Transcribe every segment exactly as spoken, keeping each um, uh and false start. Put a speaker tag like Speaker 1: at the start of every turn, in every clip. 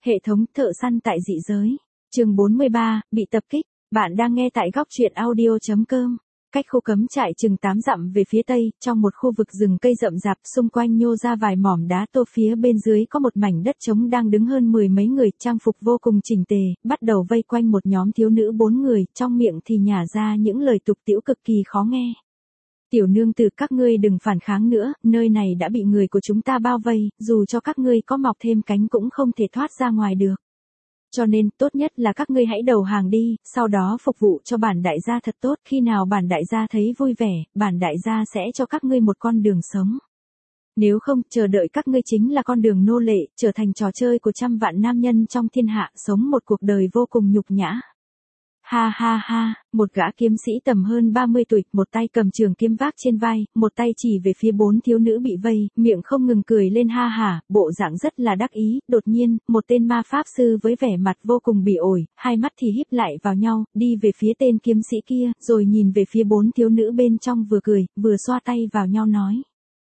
Speaker 1: Hệ thống thợ săn tại dị giới. Chương bốn mươi ba, bị tập kích. Bạn đang nghe tại góc truyện audio chấm com. Cách khu cấm trại chừng tám dặm về phía tây, trong một khu vực rừng cây rậm rạp, xung quanh nhô ra vài mỏm đá tô, phía bên dưới có một mảnh đất trống đang đứng hơn mười mấy người, trang phục vô cùng chỉnh tề, bắt đầu vây quanh một nhóm thiếu nữ bốn người, trong miệng thì nhả ra những lời tục tĩu cực kỳ khó nghe. Tiểu nương tử, các ngươi đừng phản kháng nữa, nơi này đã bị người của chúng ta bao vây, dù cho các ngươi có mọc thêm cánh cũng không thể thoát ra ngoài được. Cho nên, tốt nhất là các ngươi hãy đầu hàng đi, sau đó phục vụ cho bản đại gia thật tốt, khi nào bản đại gia thấy vui vẻ, bản đại gia sẽ cho các ngươi một con đường sống. Nếu không, chờ đợi các ngươi chính là con đường nô lệ, trở thành trò chơi của trăm vạn nam nhân trong thiên hạ, sống một cuộc đời vô cùng nhục nhã. Ha ha ha, một gã kiếm sĩ tầm hơn ba mươi tuổi, một tay cầm trường kiếm vác trên vai, một tay chỉ về phía bốn thiếu nữ bị vây, miệng không ngừng cười lên ha hả, bộ dạng rất là đắc ý. Đột nhiên, một tên ma pháp sư với vẻ mặt vô cùng bỉ ổi, hai mắt thì híp lại vào nhau, đi về phía tên kiếm sĩ kia, rồi nhìn về phía bốn thiếu nữ bên trong, vừa cười, vừa xoa tay vào nhau nói.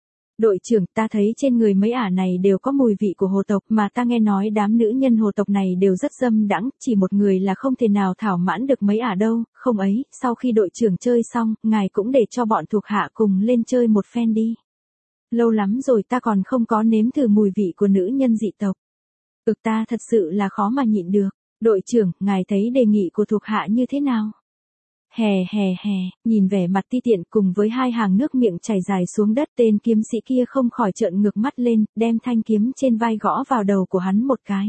Speaker 1: Đội trưởng, ta thấy trên người mấy ả này đều có mùi vị của hồ tộc, mà ta nghe nói đám nữ nhân hồ tộc này đều rất dâm đãng, chỉ một người là không thể nào thỏa mãn được mấy ả đâu. Không ấy, sau khi đội trưởng chơi xong, ngài cũng để cho bọn thuộc hạ cùng lên chơi một phen đi. Lâu lắm rồi ta còn không có nếm thử mùi vị của nữ nhân dị tộc. Ực ta thật sự là khó mà nhịn được. Đội trưởng, ngài thấy đề nghị của thuộc hạ như thế nào? Hè hè hè, nhìn vẻ mặt ti tiện cùng với hai hàng nước miệng chảy dài xuống đất, tên kiếm sĩ kia không khỏi trợn ngược mắt lên, đem thanh kiếm trên vai gõ vào đầu của hắn một cái.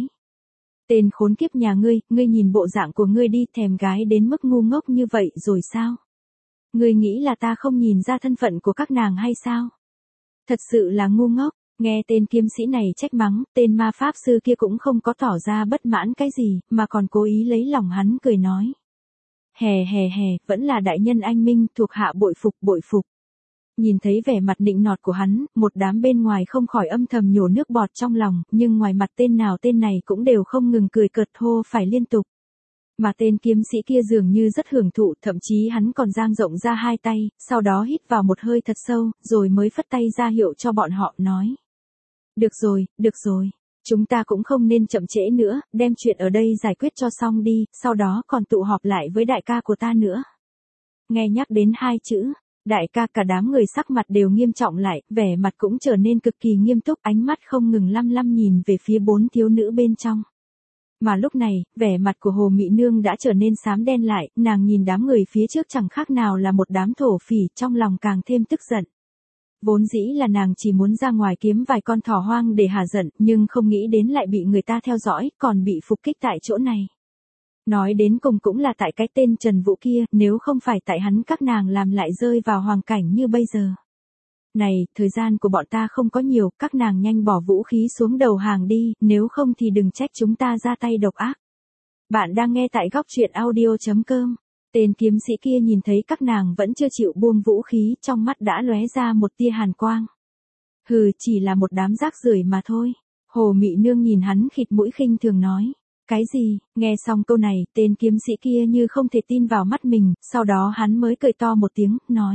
Speaker 1: Tên khốn kiếp nhà ngươi, ngươi nhìn bộ dạng của ngươi đi, thèm gái đến mức ngu ngốc như vậy rồi sao? Ngươi nghĩ là ta không nhìn ra thân phận của các nàng hay sao? Thật sự là ngu ngốc. Nghe tên kiếm sĩ này trách mắng, tên ma pháp sư kia cũng không có tỏ ra bất mãn cái gì, mà còn cố ý lấy lòng hắn, cười nói. Hè hè hè, vẫn là đại nhân anh minh, thuộc hạ bội phục bội phục. Nhìn thấy vẻ mặt nịnh nọt của hắn, một đám bên ngoài không khỏi âm thầm nhổ nước bọt trong lòng, nhưng ngoài mặt tên nào tên này cũng đều không ngừng cười cợt hô phải liên tục. Mà tên kiếm sĩ kia dường như rất hưởng thụ, thậm chí hắn còn dang rộng ra hai tay, sau đó hít vào một hơi thật sâu, rồi mới phất tay ra hiệu cho bọn họ, nói. Được rồi, được rồi. Chúng ta cũng không nên chậm trễ nữa, đem chuyện ở đây giải quyết cho xong đi, sau đó còn tụ họp lại với đại ca của ta nữa. Nghe nhắc đến hai chữ, đại ca, cả đám người sắc mặt đều nghiêm trọng lại, vẻ mặt cũng trở nên cực kỳ nghiêm túc, ánh mắt không ngừng lăm lăm nhìn về phía bốn thiếu nữ bên trong. Mà lúc này, vẻ mặt của Hồ Mị Nương đã trở nên xám đen lại, nàng nhìn đám người phía trước chẳng khác nào là một đám thổ phỉ, trong lòng càng thêm tức giận. Vốn dĩ là nàng chỉ muốn ra ngoài kiếm vài con thỏ hoang để hả giận, nhưng không nghĩ đến lại bị người ta theo dõi, còn bị phục kích tại chỗ này. Nói đến cùng cũng là tại cái tên Trần Vũ kia, nếu không phải tại hắn các nàng làm lại rơi vào hoàn cảnh như bây giờ. Này, thời gian của bọn ta không có nhiều, các nàng nhanh bỏ vũ khí xuống đầu hàng đi, nếu không thì đừng trách chúng ta ra tay độc ác. Bạn đang nghe tại góc truyện audio chấm com. Tên kiếm sĩ kia nhìn thấy các nàng vẫn chưa chịu buông vũ khí, trong mắt đã lóe ra một tia hàn quang. Hừ, chỉ là một đám rác rưởi mà thôi. Hồ Mị Nương nhìn hắn khịt mũi khinh thường nói. Cái gì? Nghe xong câu này, tên kiếm sĩ kia như không thể tin vào mắt mình, sau đó hắn mới cười to một tiếng, nói.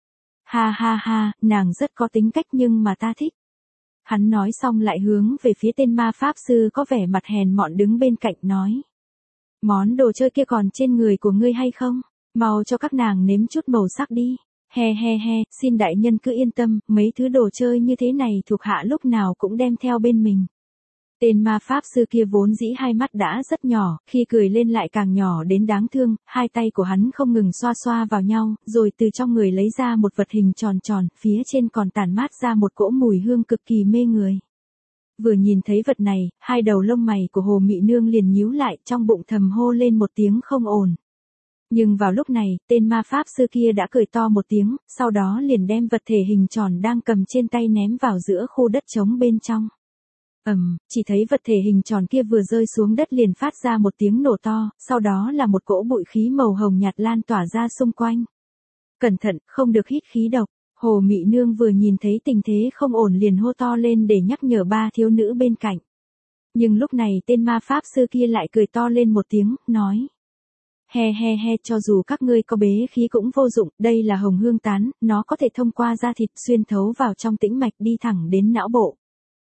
Speaker 1: Ha ha ha, nàng rất có tính cách nhưng mà ta thích. Hắn nói xong lại hướng về phía tên ma pháp sư có vẻ mặt hèn mọn đứng bên cạnh, nói. Món đồ chơi kia còn trên người của ngươi hay không? Mau cho các nàng nếm chút màu sắc đi. He he he, xin đại nhân cứ yên tâm, mấy thứ đồ chơi như thế này thuộc hạ lúc nào cũng đem theo bên mình. Tên ma pháp sư kia vốn dĩ hai mắt đã rất nhỏ, khi cười lên lại càng nhỏ đến đáng thương, hai tay của hắn không ngừng xoa xoa vào nhau, rồi từ trong người lấy ra một vật hình tròn tròn, phía trên còn tản mát ra một cỗ mùi hương cực kỳ mê người. Vừa nhìn thấy vật này, hai đầu lông mày của Hồ Mị Nương liền nhíu lại, trong bụng thầm hô lên một tiếng không ổn. Nhưng vào lúc này, tên ma pháp sư kia đã cười to một tiếng, sau đó liền đem vật thể hình tròn đang cầm trên tay ném vào giữa khu đất trống bên trong. Ầm, um, chỉ thấy vật thể hình tròn kia vừa rơi xuống đất liền phát ra một tiếng nổ to, sau đó là một cỗ bụi khí màu hồng nhạt lan tỏa ra xung quanh. Cẩn thận, không được hít khí độc. Hồ Mị Nương vừa nhìn thấy tình thế không ổn liền hô to lên để nhắc nhở ba thiếu nữ bên cạnh. Nhưng lúc này tên ma pháp sư kia lại cười to lên một tiếng, nói. He he he, cho dù các ngươi có bế khí cũng vô dụng, đây là hồng hương tán, nó có thể thông qua da thịt xuyên thấu vào trong tĩnh mạch đi thẳng đến não bộ.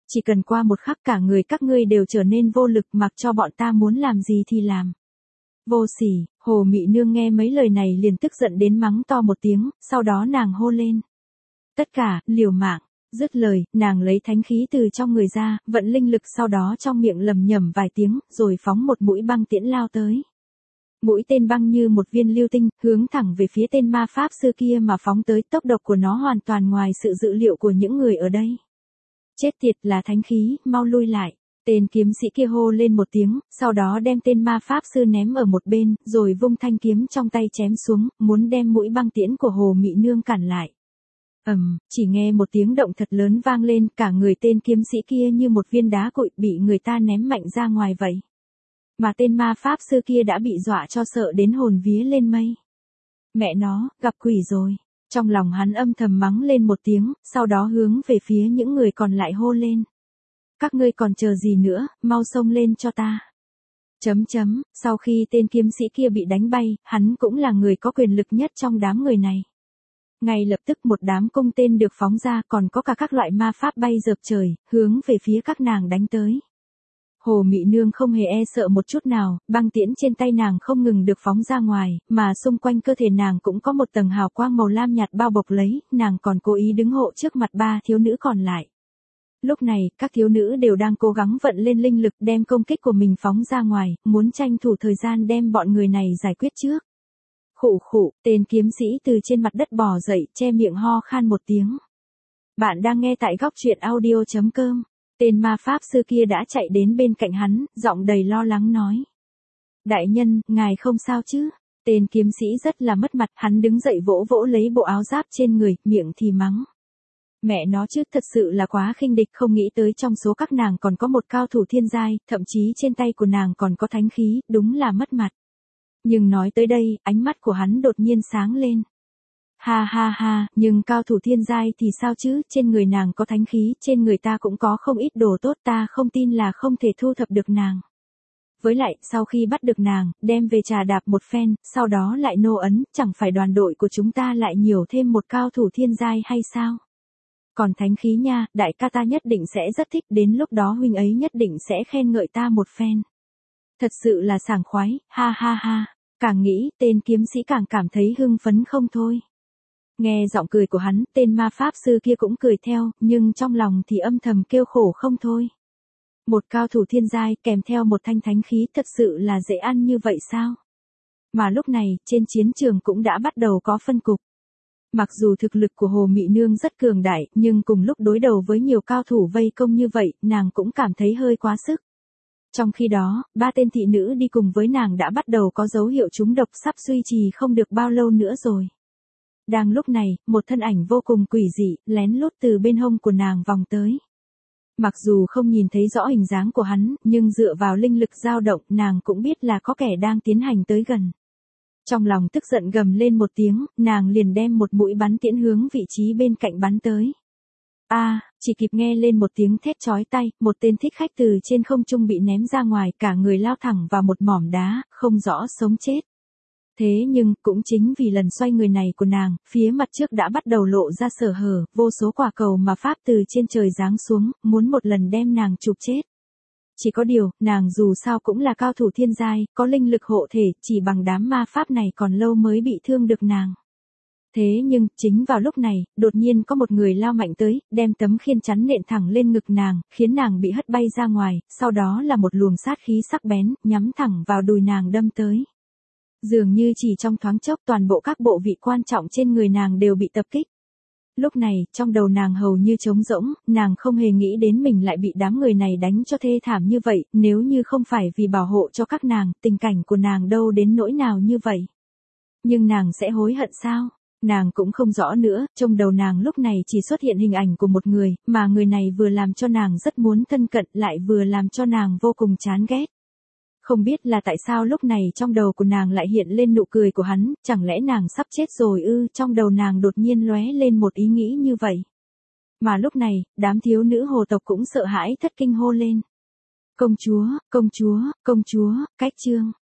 Speaker 1: Chỉ cần qua một khắc cả người các ngươi đều trở nên vô lực mặc cho bọn ta muốn làm gì thì làm. Vô sỉ, Hồ Mị Nương nghe mấy lời này liền tức giận đến mắng to một tiếng, sau đó nàng hô lên. Tất cả, liều mạng. Dứt lời, nàng lấy thánh khí từ trong người ra, vận linh lực sau đó trong miệng lầm nhầm vài tiếng, rồi phóng một mũi băng tiễn lao tới. Mũi tên băng như một viên lưu tinh, hướng thẳng về phía tên ma pháp sư kia mà phóng tới, tốc độ của nó hoàn toàn ngoài sự dự liệu của những người ở đây. Chết tiệt, là thánh khí, mau lui lại. Tên kiếm sĩ kia hô lên một tiếng, sau đó đem tên ma pháp sư ném ở một bên, rồi vung thanh kiếm trong tay chém xuống, muốn đem mũi băng tiễn của Hồ Mị Nương cản lại. Ầm, um, chỉ nghe một tiếng động thật lớn vang lên, cả người tên kiếm sĩ kia như một viên đá cuội bị người ta ném mạnh ra ngoài vậy. Mà tên ma pháp sư kia đã bị dọa cho sợ đến hồn vía lên mây. Mẹ nó, gặp quỷ rồi. Trong lòng hắn âm thầm mắng lên một tiếng, sau đó hướng về phía những người còn lại hô lên. Các ngươi còn chờ gì nữa, mau xông lên cho ta. Chấm chấm, sau khi tên kiếm sĩ kia bị đánh bay, hắn cũng là người có quyền lực nhất trong đám người này. Ngay lập tức một đám cung tên được phóng ra, còn có cả các loại ma pháp bay dợp trời, hướng về phía các nàng đánh tới. Hồ Mị Nương không hề e sợ một chút nào, băng tiễn trên tay nàng không ngừng được phóng ra ngoài, mà xung quanh cơ thể nàng cũng có một tầng hào quang màu lam nhạt bao bọc lấy, nàng còn cố ý đứng hộ trước mặt ba thiếu nữ còn lại. Lúc này, các thiếu nữ đều đang cố gắng vận lên linh lực đem công kích của mình phóng ra ngoài, muốn tranh thủ thời gian đem bọn người này giải quyết trước. Khụ khụ, tên kiếm sĩ từ trên mặt đất bò dậy, che miệng ho khan một tiếng. Bạn đang nghe tại góc truyện audio chấm com. Tên ma pháp sư kia đã chạy đến bên cạnh hắn, giọng đầy lo lắng nói. Đại nhân, ngài không sao chứ? Tên kiếm sĩ rất là mất mặt, hắn đứng dậy vỗ vỗ lấy bộ áo giáp trên người, miệng thì mắng. Mẹ nó chứ, thật sự là quá khinh địch, không nghĩ tới trong số các nàng còn có một cao thủ thiên giai, thậm chí trên tay của nàng còn có thánh khí, đúng là mất mặt. Nhưng nói tới đây, ánh mắt của hắn đột nhiên sáng lên. Ha ha ha, nhưng cao thủ thiên giai thì sao chứ, trên người nàng có thánh khí, trên người ta cũng có không ít đồ tốt, ta không tin là không thể thu thập được nàng. Với lại, sau khi bắt được nàng, đem về trà đạp một phen, sau đó lại nô ấn, chẳng phải đoàn đội của chúng ta lại nhiều thêm một cao thủ thiên giai hay sao? Còn thánh khí nha, đại ca ta nhất định sẽ rất thích, đến lúc đó huynh ấy nhất định sẽ khen ngợi ta một phen. Thật sự là sảng khoái, ha ha ha. Càng nghĩ, tên kiếm sĩ càng cảm thấy hưng phấn không thôi. Nghe giọng cười của hắn, tên ma pháp sư kia cũng cười theo, nhưng trong lòng thì âm thầm kêu khổ không thôi. Một cao thủ thiên giai kèm theo một thanh thánh khí thật sự là dễ ăn như vậy sao? Mà lúc này, trên chiến trường cũng đã bắt đầu có phân cục. Mặc dù thực lực của Hồ Mị Nương rất cường đại, nhưng cùng lúc đối đầu với nhiều cao thủ vây công như vậy, nàng cũng cảm thấy hơi quá sức. Trong khi đó, ba tên thị nữ đi cùng với nàng đã bắt đầu có dấu hiệu trúng độc, sắp duy trì không được bao lâu nữa rồi. Đang lúc này, một thân ảnh vô cùng quỷ dị, lén lút từ bên hông của nàng vòng tới. Mặc dù không nhìn thấy rõ hình dáng của hắn, nhưng dựa vào linh lực dao động, nàng cũng biết là có kẻ đang tiến hành tới gần. Trong lòng tức giận gầm lên một tiếng, nàng liền đem một mũi bắn tiễn hướng vị trí bên cạnh bắn tới. A, à, chỉ kịp nghe lên một tiếng thét chói tai, một tên thích khách từ trên không trung bị ném ra ngoài, cả người lao thẳng vào một mỏm đá, không rõ sống chết. Thế nhưng, cũng chính vì lần xoay người này của nàng, phía mặt trước đã bắt đầu lộ ra sở hở, vô số quả cầu mà pháp từ trên trời giáng xuống, muốn một lần đem nàng chụp chết. Chỉ có điều, nàng dù sao cũng là cao thủ thiên giai, có linh lực hộ thể, chỉ bằng đám ma pháp này còn lâu mới bị thương được nàng. Thế nhưng, chính vào lúc này, đột nhiên có một người lao mạnh tới, đem tấm khiên chắn nện thẳng lên ngực nàng, khiến nàng bị hất bay ra ngoài, sau đó là một luồng sát khí sắc bén, nhắm thẳng vào đùi nàng đâm tới. Dường như chỉ trong thoáng chốc toàn bộ các bộ vị quan trọng trên người nàng đều bị tập kích. Lúc này, trong đầu nàng hầu như trống rỗng, nàng không hề nghĩ đến mình lại bị đám người này đánh cho thê thảm như vậy, nếu như không phải vì bảo hộ cho các nàng, tình cảnh của nàng đâu đến nỗi nào như vậy. Nhưng nàng sẽ hối hận sao? Nàng cũng không rõ nữa, trong đầu nàng lúc này chỉ xuất hiện hình ảnh của một người, mà người này vừa làm cho nàng rất muốn thân cận lại vừa làm cho nàng vô cùng chán ghét. Không biết là tại sao lúc này trong đầu của nàng lại hiện lên nụ cười của hắn, chẳng lẽ nàng sắp chết rồi ư? Trong đầu nàng đột nhiên lóe lên một ý nghĩ như vậy. Mà lúc này, đám thiếu nữ hồ tộc cũng sợ hãi thất kinh hô lên. Công chúa, công chúa, công chúa, cách chương.